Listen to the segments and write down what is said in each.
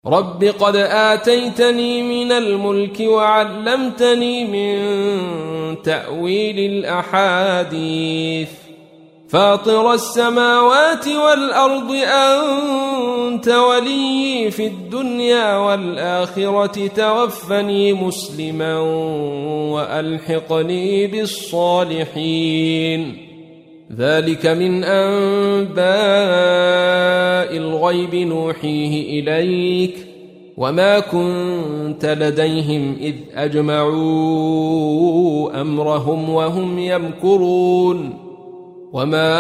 رب قد آتيتني من الملك وعلمتني من تأويل الأحاديث فاطر السماوات والأرض أنت ولي في الدنيا والآخرة توفني مسلما وألحقني بالصالحين ذلك من أنباء الغيب نوحيه إليك وما كنت لديهم إذ أجمعوا أمرهم وهم يمكرون وما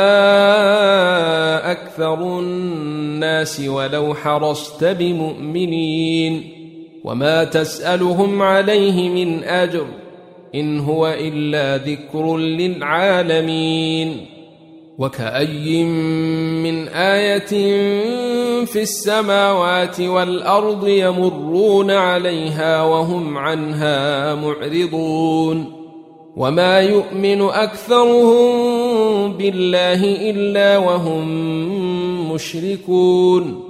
أكثر الناس ولو حرصت بمؤمنين وما تسألهم عليه من أجر إن هو إلا ذكر للعالمين وكأي من آية في السماوات والأرض يمرون عليها وهم عنها معرضون وما يؤمن أكثرهم بالله إلا وهم مشركون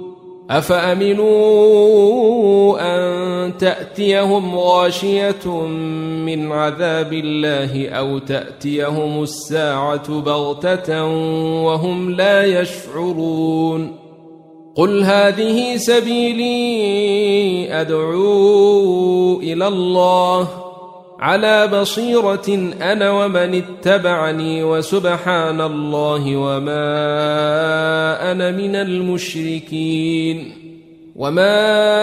أفأمنوا أن تأتيهم غاشية من عذاب الله أو تأتيهم الساعة بغتة وهم لا يشعرون قل هذه سبيلي أدعو إلى الله على بصيرة أنا ومن اتبعني وسبحان الله وما أنا من المشركين وما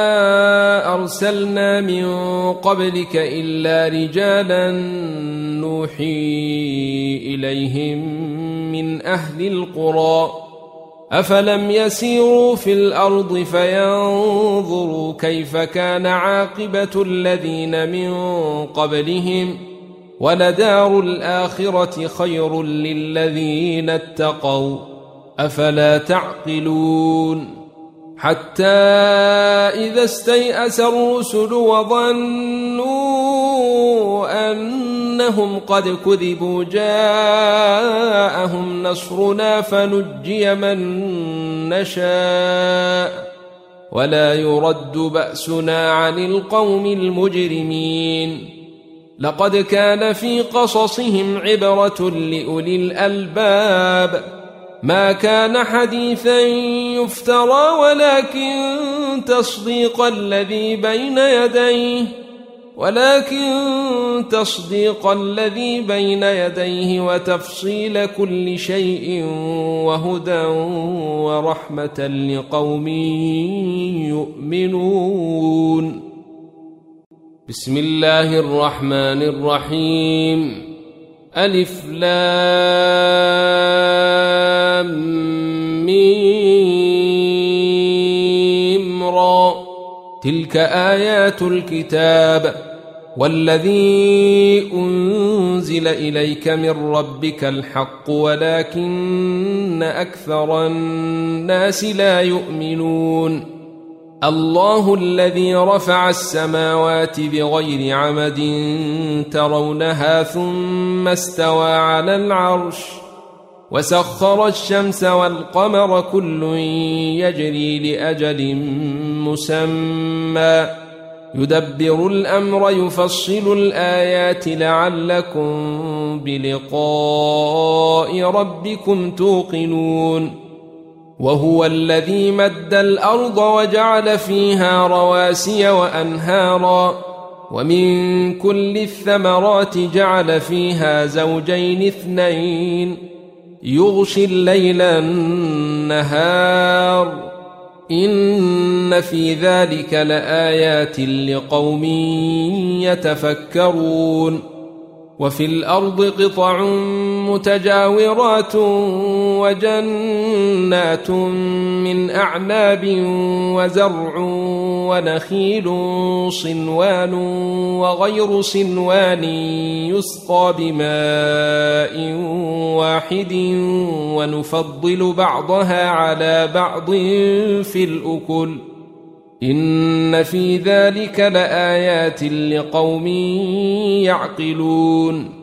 أرسلنا من قبلك إلا رجالا نوحي إليهم من أهل القرى أفلم يسيروا في الأرض فينظروا كيف كان عاقبة الذين من قبلهم ولدار الآخرة خير للذين اتقوا أفلا تعقلون حتى إذا استيأس الرسل وظنوا أنهم قد كذبوا جاءهم نصرنا فنجي من نشاء ولا يرد بأسنا عن القوم المجرمين لقد كان في قصصهم عبرة لأولي الألباب ما كان حديثا يفترى ولكن تصديق الذي بين يديه وتفصيل كل شيء وهدى ورحمة لقوم يؤمنون بسم الله الرحمن الرحيم ألف لام ميم را تلك آيات الكتاب والذي أنزل إليك من ربك الحق ولكن أكثر الناس لا يؤمنون الله الذي رفع السماوات بغير عمد ترونها ثم استوى على العرش وسخر الشمس والقمر كل يجري لأجل مسمى يدبر الأمر يفصل الآيات لعلكم بلقاء ربكم توقنون وهو الذي مد الأرض وجعل فيها رواسي وأنهارا ومن كل الثمرات جعل فيها زوجين اثنين يغشي الليل النهار إن في ذلك لآيات لقوم يتفكرون وفي الأرض قطع متجاورات وجنات من أعناب وزرع ونخيل صنوان وغير صنوان يسقى بماء واحد ونفضل بعضها على بعض في الأكل إن في ذلك لآيات لقوم يعقلون